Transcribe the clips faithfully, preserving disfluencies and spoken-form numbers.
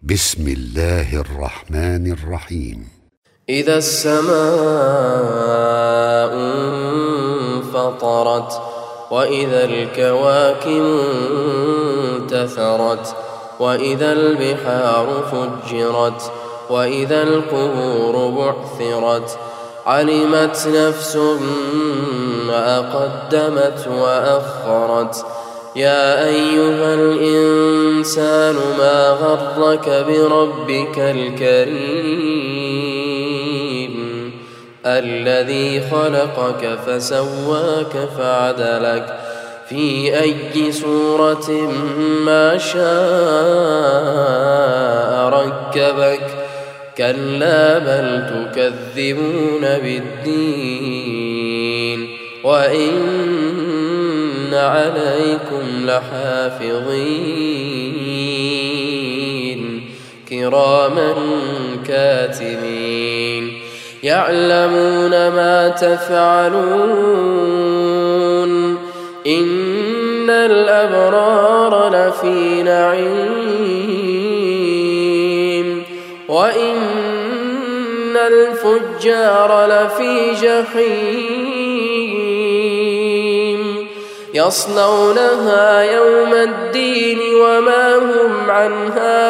بسم الله الرحمن الرحيم. إذا السماء انفطرت وإذا الكواكب انتثرت وإذا البحار فجرت وإذا القبور بعثرت علمت نفس ما قدمت وأخرت. يا أيها الإنسان ما غرك بربك الكريم الذي خلقك فسواك فعدلك في أي صورة ما شاء ركبك. كلا بل تكذبون بالدين وإن عليكم لحافظين كراما كاتبين يعلمون ما تفعلون. إن الأبرار لفي نعيم وإن الفجار لفي جحيم يصلونها يوم الدين وما هم عنها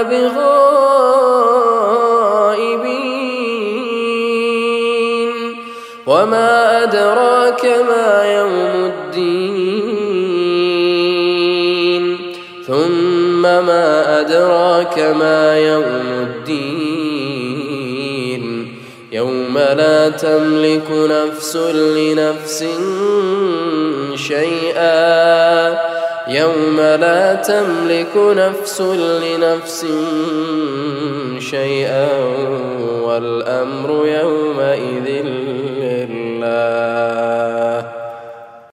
بغائبين. وما أدراك ما يوم الدين ثم ما أدراك ما يوم الدين يوم لا تملك نفس لنفس شيئا يوم لا تملك نفس لنفس شيئا والأمر يومئذ لله.